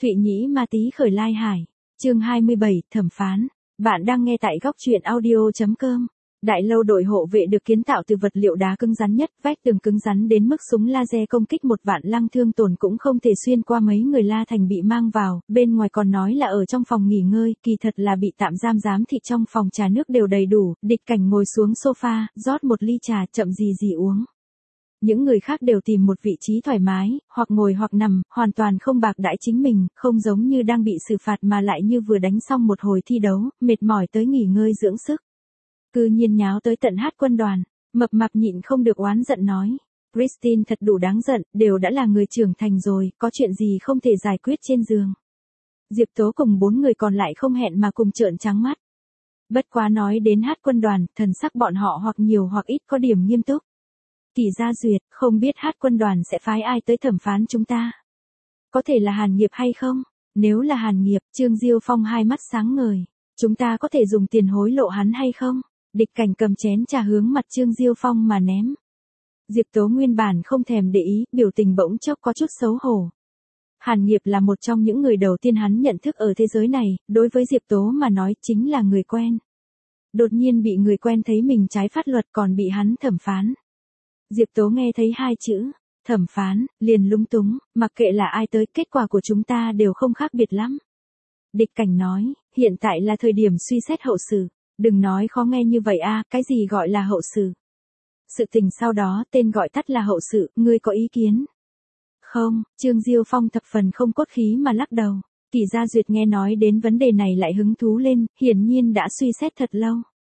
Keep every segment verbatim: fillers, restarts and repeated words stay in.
Thụy Nhĩ Ma Tý khởi lai hải. Chương hai mươi bảy, thẩm phán. Bạn đang nghe tại góc truyện audio chấm com. Đại lâu đội hộ vệ được kiến tạo từ vật liệu đá cứng rắn nhất, vách tường cứng rắn đến mức súng laser công kích một vạn lăng thương tổn cũng không thể xuyên qua mấy người La Thành bị mang vào, bên ngoài còn nói là ở trong phòng nghỉ ngơi, kỳ thật là bị tạm giam giám thị. Trong phòng trà nước đều đầy đủ, Địch Cảnh ngồi xuống sofa, rót một ly trà, chậm gì gì uống. Những người khác đều tìm một vị trí thoải mái, hoặc ngồi hoặc nằm, hoàn toàn không bạc đãi chính mình, không giống như đang bị xử phạt mà lại như vừa đánh xong một hồi thi đấu, mệt mỏi tới nghỉ ngơi dưỡng sức. Cư nhiên nháo tới tận hát quân đoàn, mập mạp nhịn không được oán giận nói. Christine thật đủ đáng giận, đều đã là người trưởng thành rồi, có chuyện gì không thể giải quyết trên giường. Diệp Tố cùng bốn người còn lại không hẹn mà cùng trợn trắng mắt. Bất quá nói đến hát quân đoàn, thần sắc bọn họ hoặc nhiều hoặc ít có điểm nghiêm túc. Kỳ Gia Duyệt, không biết hát quân đoàn sẽ phái ai tới thẩm phán chúng ta? Có thể là Hàn Nghiệp hay không? Nếu là Hàn Nghiệp, Trương Diêu Phong hai mắt sáng ngời. Chúng ta có thể dùng tiền hối lộ hắn hay không? Địch Cảnh cầm chén trà hướng mặt Trương Diêu Phong mà ném. Diệp Tố nguyên bản không thèm để ý, biểu tình bỗng chốc có chút xấu hổ. Hàn Nghiệp là một trong những người đầu tiên hắn nhận thức ở thế giới này, đối với Diệp Tố mà nói chính là người quen. Đột nhiên bị người quen thấy mình trái pháp luật còn bị hắn thẩm phán. Diệp Tố nghe thấy hai chữ, thẩm phán, liền lúng túng, mặc kệ là ai tới, kết quả của chúng ta đều không khác biệt lắm. Địch Cảnh nói, hiện tại là thời điểm suy xét hậu sự, đừng nói khó nghe như vậy a, cái gì gọi là hậu sự? Sự tình sau đó, tên gọi tắt là hậu sự, ngươi có ý kiến? Không, Trương Diêu Phong thập phần không cốt khí mà lắc đầu. Kỳ Gia Duyệt nghe nói đến vấn đề này lại hứng thú lên, hiển nhiên đã suy xét thật lâu.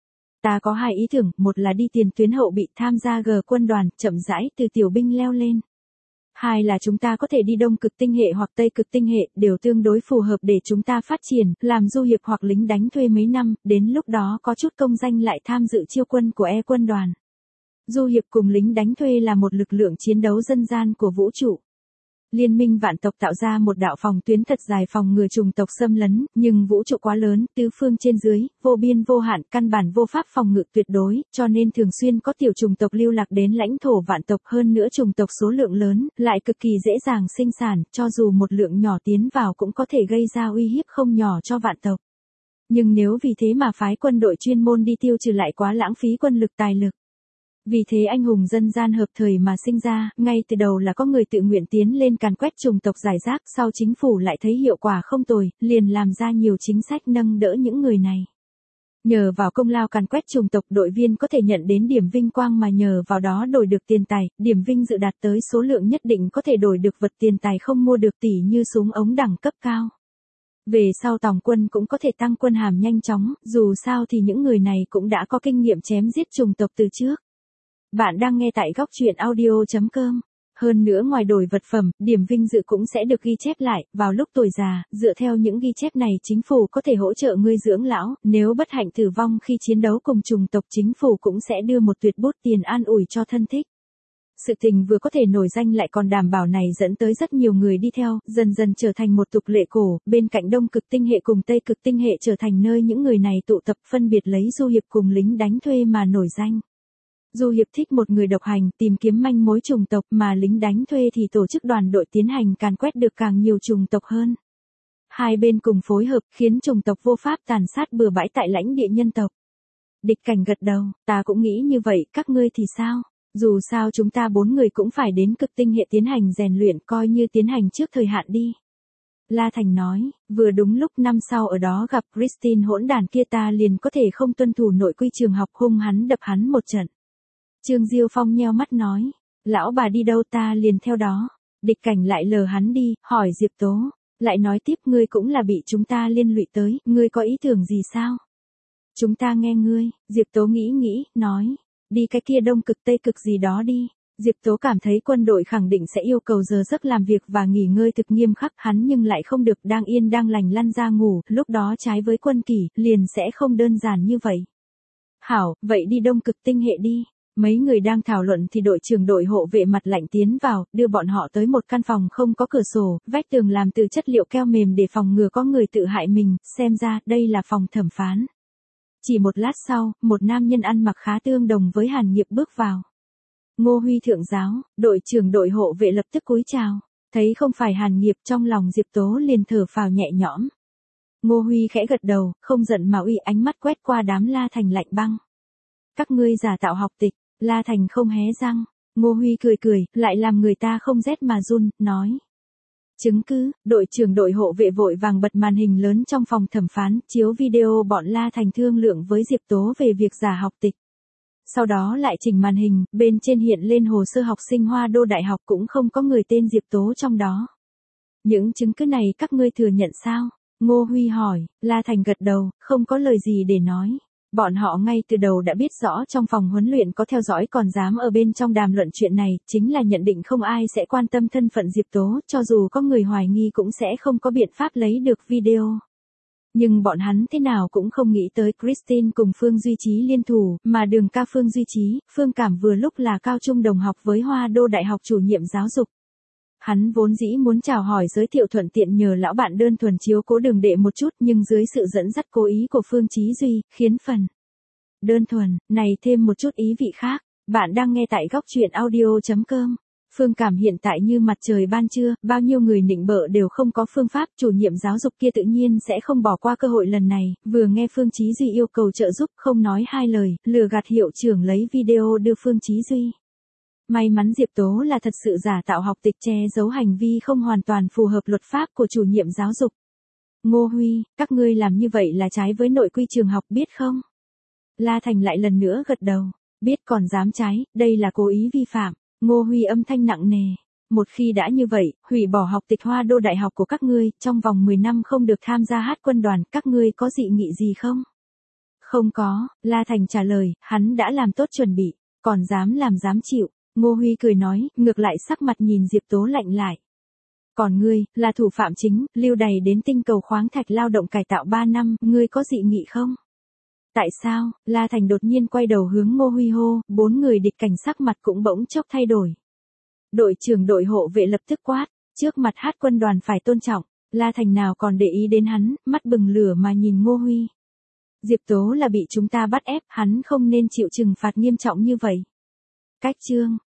Ta có hai ý tưởng, một là đi tiền tuyến hậu bị tham gia G quân đoàn, chậm rãi từ tiểu binh leo lên. Hai là chúng ta có thể đi Đông Cực Tinh hệ hoặc Tây Cực Tinh hệ, đều tương đối phù hợp để chúng ta phát triển, làm du hiệp hoặc lính đánh thuê mấy năm, đến lúc đó có chút công danh lại tham dự chiêu quân của E quân đoàn. Du hiệp cùng lính đánh thuê là một lực lượng chiến đấu dân gian của vũ trụ. Liên minh vạn tộc tạo ra một đạo phòng tuyến thật dài phòng ngừa chủng tộc xâm lấn, nhưng vũ trụ quá lớn, tứ phương trên dưới, vô biên vô hạn, căn bản vô pháp phòng ngự tuyệt đối, cho nên thường xuyên có tiểu chủng tộc lưu lạc đến lãnh thổ vạn tộc, hơn nữa chủng tộc số lượng lớn, lại cực kỳ dễ dàng sinh sản, cho dù một lượng nhỏ tiến vào cũng có thể gây ra uy hiếp không nhỏ cho vạn tộc. Nhưng nếu vì thế mà phái quân đội chuyên môn đi tiêu trừ lại quá lãng phí quân lực tài lực. Vì thế anh hùng dân gian hợp thời mà sinh ra, ngay từ đầu là có người tự nguyện tiến lên càn quét chủng tộc giải rác, sau chính phủ lại thấy hiệu quả không tồi, liền làm ra nhiều chính sách nâng đỡ những người này. Nhờ vào công lao càn quét chủng tộc, đội viên có thể nhận đến điểm vinh quang mà nhờ vào đó đổi được tiền tài, điểm vinh dự đạt tới số lượng nhất định có thể đổi được vật tiền tài không mua được, tỷ như súng ống đẳng cấp cao. Về sau tòng quân cũng có thể tăng quân hàm nhanh chóng, dù sao thì những người này cũng đã có kinh nghiệm chém giết chủng tộc từ trước. Bạn đang nghe tại góc truyện audio chấm com. Hơn nữa ngoài đổi vật phẩm, điểm vinh dự cũng sẽ được ghi chép lại, vào lúc tuổi già, dựa theo những ghi chép này chính phủ có thể hỗ trợ ngươi dưỡng lão, nếu bất hạnh tử vong khi chiến đấu cùng chủng tộc chính phủ cũng sẽ đưa một tuyệt bút tiền an ủi cho thân thích. Sự tình vừa có thể nổi danh lại còn đảm bảo này dẫn tới rất nhiều người đi theo, dần dần trở thành một tục lệ cổ, bên cạnh Đông Cực Tinh hệ cùng Tây Cực Tinh hệ trở thành nơi những người này tụ tập phân biệt lấy du hiệp cùng lính đánh thuê mà nổi danh. Du hiệp thích một người độc hành, tìm kiếm manh mối chủng tộc, mà lính đánh thuê thì tổ chức đoàn đội tiến hành càn quét được càng nhiều chủng tộc hơn. Hai bên cùng phối hợp khiến chủng tộc vô pháp tàn sát bừa bãi tại lãnh địa nhân tộc. Địch Cảnh gật đầu, ta cũng nghĩ như vậy, các ngươi thì sao? Dù sao chúng ta bốn người cũng phải đến Cực Tinh hệ tiến hành rèn luyện, coi như tiến hành trước thời hạn đi. La Thành nói, vừa đúng lúc năm sau ở đó gặp Christine hỗn đàn kia ta liền có thể không tuân thủ nội quy trường học, hung hắn đập hắn một trận. Trương Diêu Phong nheo mắt nói, lão bà đi đâu ta liền theo đó. Địch Cảnh lại lờ hắn đi, hỏi Diệp Tố, lại nói tiếp ngươi cũng là bị chúng ta liên lụy tới, ngươi có ý tưởng gì sao? Chúng ta nghe ngươi, Diệp Tố nghĩ nghĩ, nói, đi cái kia Đông Cực Tây Cực gì đó đi. Diệp Tố cảm thấy quân đội khẳng định sẽ yêu cầu giờ giấc làm việc và nghỉ ngơi thực nghiêm khắc, hắn nhưng lại không được, đang yên đang lành lăn ra ngủ, lúc đó trái với quân kỷ, liền sẽ không đơn giản như vậy. Hảo, vậy đi Đông Cực Tinh hệ đi. Mấy người đang thảo luận thì đội trưởng đội hộ vệ mặt lạnh tiến vào, đưa bọn họ tới một căn phòng không có cửa sổ, vách tường làm từ chất liệu keo mềm để phòng ngừa có người tự hại mình, xem ra đây là phòng thẩm phán. Chỉ một lát sau, một nam nhân ăn mặc khá tương đồng với Hàn Nghiệp bước vào. Ngô Huy thượng giáo, đội trưởng đội hộ vệ lập tức cúi chào. Thấy không phải Hàn Nghiệp, trong lòng Diệp Tố liền thở phào nhẹ nhõm. Ngô Huy khẽ gật đầu, không giận mà uy, ánh mắt quét qua đám La Thành lạnh băng. Các ngươi giả tạo học tịch. La Thành không hé răng. Ngô Huy cười cười, lại làm người ta không rét mà run, nói. Chứng cứ, đội trưởng đội hộ vệ vội vàng bật màn hình lớn trong phòng thẩm phán, chiếu video bọn La Thành thương lượng với Diệp Tố về việc giả học tịch. Sau đó lại chỉnh màn hình, bên trên hiện lên hồ sơ học sinh Hoa Đô Đại học cũng không có người tên Diệp Tố trong đó. Những chứng cứ này các ngươi thừa nhận sao? Ngô Huy hỏi. La Thành gật đầu, không có lời gì để nói. Bọn họ ngay từ đầu đã biết rõ trong phòng huấn luyện có theo dõi, còn dám ở bên trong đàm luận chuyện này, chính là nhận định không ai sẽ quan tâm thân phận Diệp Tố, cho dù có người hoài nghi cũng sẽ không có biện pháp lấy được video. Nhưng bọn hắn thế nào cũng không nghĩ tới Christine cùng Phương Duy Trí liên thủ, mà Đường ca Phương Duy Trí, Phương Cảm vừa lúc là cao trung đồng học với Hoa Đô Đại học chủ nhiệm giáo dục. Hắn vốn dĩ muốn chào hỏi giới thiệu thuận tiện nhờ lão bạn đơn thuần chiếu cố Đường đệ một chút, nhưng dưới sự dẫn dắt cố ý của Phương Chí Duy, khiến phần đơn thuần này thêm một chút ý vị khác. Bạn đang nghe tại góc truyện audio chấm com. Phương Cảm hiện tại như mặt trời ban trưa, bao nhiêu người nịnh bợ đều không có phương pháp, chủ nhiệm giáo dục kia tự nhiên sẽ không bỏ qua cơ hội lần này, vừa nghe Phương Chí Duy yêu cầu trợ giúp, không nói hai lời, lừa gạt hiệu trưởng lấy video đưa Phương Chí Duy. May mắn Diệp Tố là thật sự giả tạo học tịch, che giấu hành vi không hoàn toàn phù hợp luật pháp của chủ nhiệm giáo dục. Ngô Huy, các ngươi làm như vậy là trái với nội quy trường học biết không? La Thành lại lần nữa gật đầu, biết còn dám trái, đây là cố ý vi phạm. Ngô Huy âm thanh nặng nề. Một khi đã như vậy, hủy bỏ học tịch Hoa Đô Đại học của các ngươi, trong vòng mười năm không được tham gia hát quân đoàn, các ngươi có dị nghị gì không? Không có, La Thành trả lời, hắn đã làm tốt chuẩn bị, còn dám làm dám chịu. Ngô Huy cười nói, ngược lại sắc mặt nhìn Diệp Tố lạnh lại. Còn ngươi, là thủ phạm chính, lưu đày đến tinh cầu khoáng thạch lao động cải tạo ba năm, ngươi có dị nghị không? Tại sao? La Thành đột nhiên quay đầu hướng Ngô Huy hô, bốn người địch cảnh sắc mặt cũng bỗng chốc thay đổi. Đội trưởng đội hộ vệ lập tức quát, trước mặt hát quân đoàn phải tôn trọng. La Thành nào còn để ý đến hắn, mắt bừng lửa mà nhìn Ngô Huy. Diệp Tố là bị chúng ta bắt ép, hắn không nên chịu trừng phạt nghiêm trọng như vậy. Cách chương